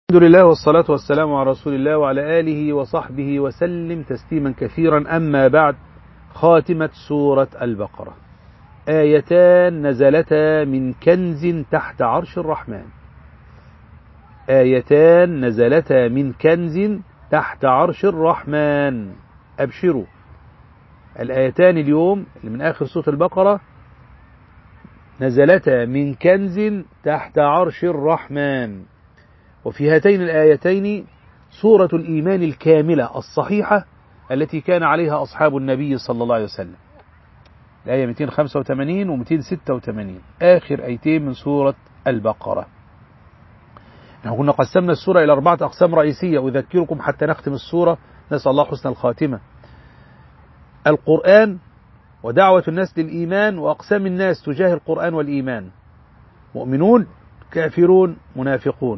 الحمد لله والصلاة والسلام على رسول الله وعلى آله وصحبه وسلم تسليما كثيرا. أما بعد، خاتمة سورة البقرة. آيتان نزلتا من كنز تحت عرش الرحمن. آيتان نزلتا من كنز تحت عرش الرحمن. أبشروا، الآيتان اليوم اللي من آخر سورة البقرة نزلتا من كنز تحت عرش الرحمن. وفي هاتين الآيتين صورة الإيمان الكاملة الصحيحة التي كان عليها أصحاب النبي صلى الله عليه وسلم. الآية 285 و 286 آخر آيتين من سورة البقرة. نحن كنا قسمنا السورة إلى 4 أقسام رئيسية، أذكركم حتى نختم السورة، نسأل الله حسن الخاتمة. القرآن ودعوة الناس للإيمان، وأقسام الناس تجاه القرآن والإيمان: مؤمنون، كافرون، منافقون.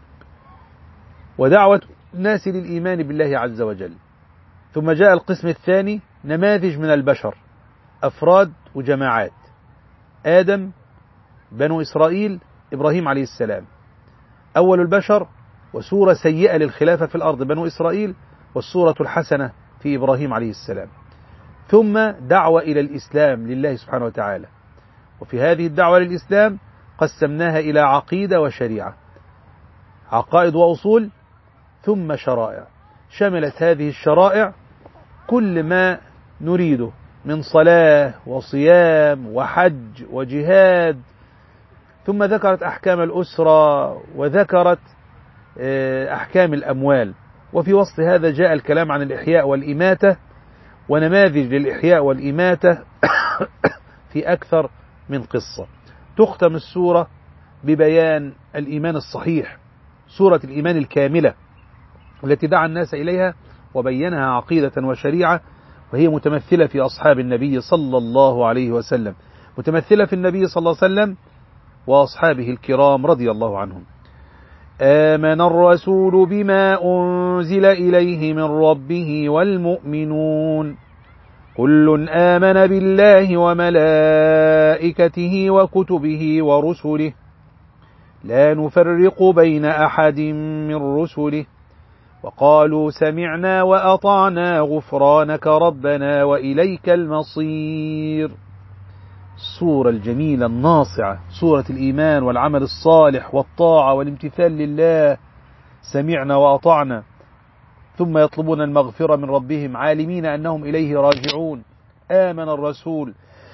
ودعوة الناس للإيمان بالله عز وجل. ثم جاء القسم الثاني: نماذج من البشر، أفراد وجماعات: آدم، بنو إسرائيل، إبراهيم عليه السلام. أول البشر وسورة سيئة للخلافة في الأرض بنو إسرائيل، والسورة الحسنة في إبراهيم عليه السلام. ثم دعوة إلى الإسلام لله سبحانه وتعالى. وفي هذه الدعوة للإسلام قسمناها إلى عقيدة وشريعة، عقائد وأصول، ثم شرائع. شملت هذه الشرائع كل ما نريده من صلاة وصيام وحج وجهاد. ثم ذكرت أحكام الأسرة، وذكرت أحكام الأموال. وفي وسط هذا جاء الكلام عن الإحياء والإماتة، ونماذج للإحياء والإماتة في أكثر من قصة. تختم السورة ببيان الإيمان الصحيح، سورة الإيمان الكاملة التي دعا الناس إليها وبينها عقيدة وشريعة، وهي متمثلة في أصحاب النبي صلى الله عليه وسلم، متمثلة في النبي صلى الله عليه وسلم وأصحابه الكرام رضي الله عنهم. آمن الرسول بما أنزل إليه من ربه والمؤمنون كل آمن بالله وملائكته وكتبه ورسله لا نفرق بين أحد من رسله وقالوا سمعنا وأطعنا غفرانك ربنا وإليك المصير. السورة الجميلة الناصعة، سورة الإيمان والعمل الصالح والطاعة والامتثال لله. سمعنا وأطعنا، ثم يطلبون المغفرة من ربهم عالمين أنهم إليه راجعون. آمن الرسول،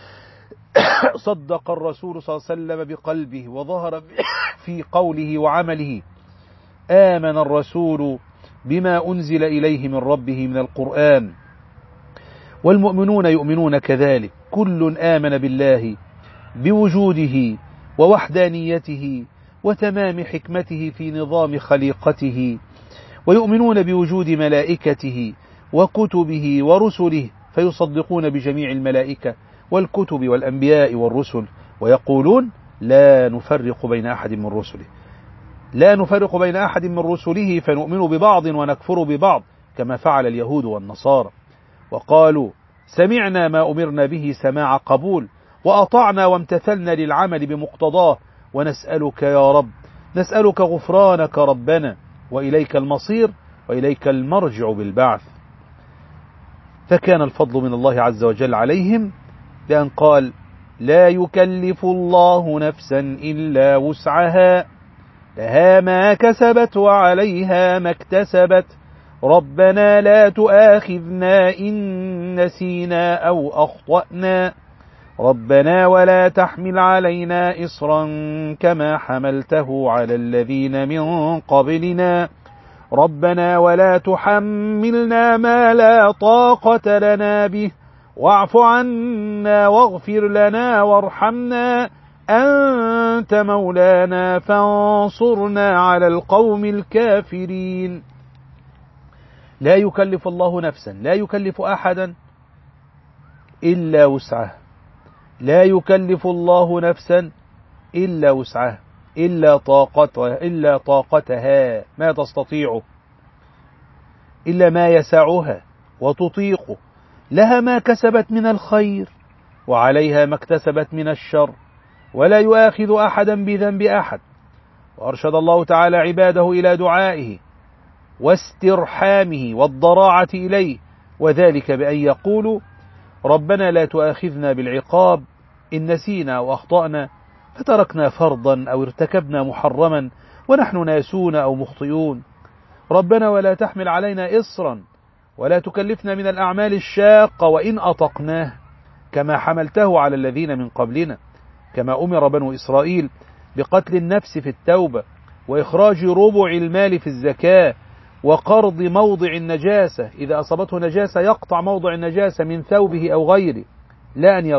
صدق الرسول صلى الله عليه وسلم بقلبه وظهر في قوله وعمله. آمن الرسول بما أنزل إليه من ربه من القرآن والمؤمنون يؤمنون كذلك. كل آمن بالله بوجوده ووحدانيته وتمام حكمته في نظام خليقته، ويؤمنون بوجود ملائكته وكتبه ورسله، فيصدقون بجميع الملائكة والكتب والأنبياء والرسل، ويقولون لا نفرق بين أحد من رسله. لا نفرق بين أحد من رسله، فنؤمن ببعض ونكفر ببعض كما فعل اليهود والنصارى. وقالوا سمعنا ما أمرنا به سماع قبول، وأطعنا وامتثلنا للعمل بمقتضاه، ونسألك يا رب، نسألك غفرانك ربنا وإليك المصير وإليك المرجع بالبعث. فكان الفضل من الله عز وجل عليهم بأن قال لا يكلف الله نفسا إلا وسعها لها ما كسبت وعليها ما اكتسبت ربنا لا تؤاخذنا إن نسينا أو أخطأنا ربنا ولا تحمل علينا إصرا كما حملته على الذين من قبلنا ربنا ولا تحملنا ما لا طاقة لنا به واعف عنا واغفر لنا وارحمنا أنت مولانا فانصرنا على القوم الكافرين. لا يكلف الله نفسا، لا يكلف أحدا إلا وسعه. لا يكلف الله نفسا إلا وسعه، إلا طاقتها، ما تستطيعه، إلا ما يسعها وتطيقه. لها ما كسبت من الخير وعليها ما اكتسبت من الشر، ولا يؤاخذ أحدا بذنب أحد. وأرشد الله تعالى عباده إلى دعائه واسترحامه والضراعة إليه، وذلك بأن يقولوا: ربنا لا تؤاخذنا بالعقاب إن نسينا أو أخطأنا، فتركنا فرضا أو ارتكبنا محرما ونحن ناسون أو مخطئون. ربنا ولا تحمل علينا إصرا ولا تكلفنا من الأعمال الشاقة وإن أطقناه، كما حملته على الذين من قبلنا، كما أمر بنو إسرائيل بقتل النفس في التوبة، وإخراج ربع المال في الزكاة، وقرض موضع النجاسة إذا أصابته نجاسة يقطع موضع النجاسة من ثوبه أو غيره، لا أن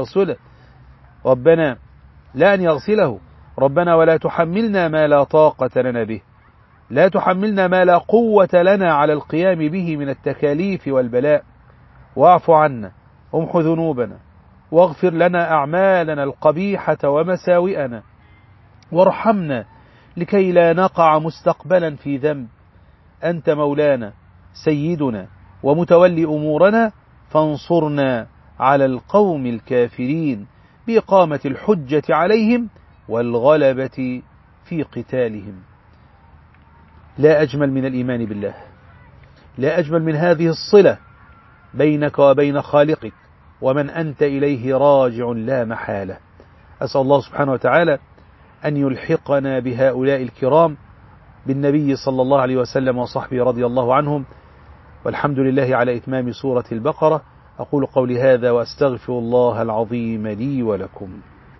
يغسله. ربنا ولا تحملنا ما لا طاقة لنا به، لا تحملنا ما لا قوة لنا على القيام به من التكاليف والبلاء، واعف عنا وامح ذنوبنا واغفر لنا أعمالنا القبيحة ومساوئنا، وارحمنا لكي لا نقع مستقبلا في ذنب. أنت مولانا سيدنا ومتولي أمورنا، فانصرنا على القوم الكافرين بإقامة الحجة عليهم والغلبة في قتالهم. لا أجمل من الإيمان بالله، لا أجمل من هذه الصلة بينك وبين خالقك ومن أنت إليه راجع لا محالة. أسأل الله سبحانه وتعالى أن يلحقنا بهؤلاء الكرام بالنبي صلى الله عليه وسلم وصحبه رضي الله عنهم، والحمد لله على إتمام سورة البقرة. أقول قولي هذا وأستغفر الله العظيم لي ولكم.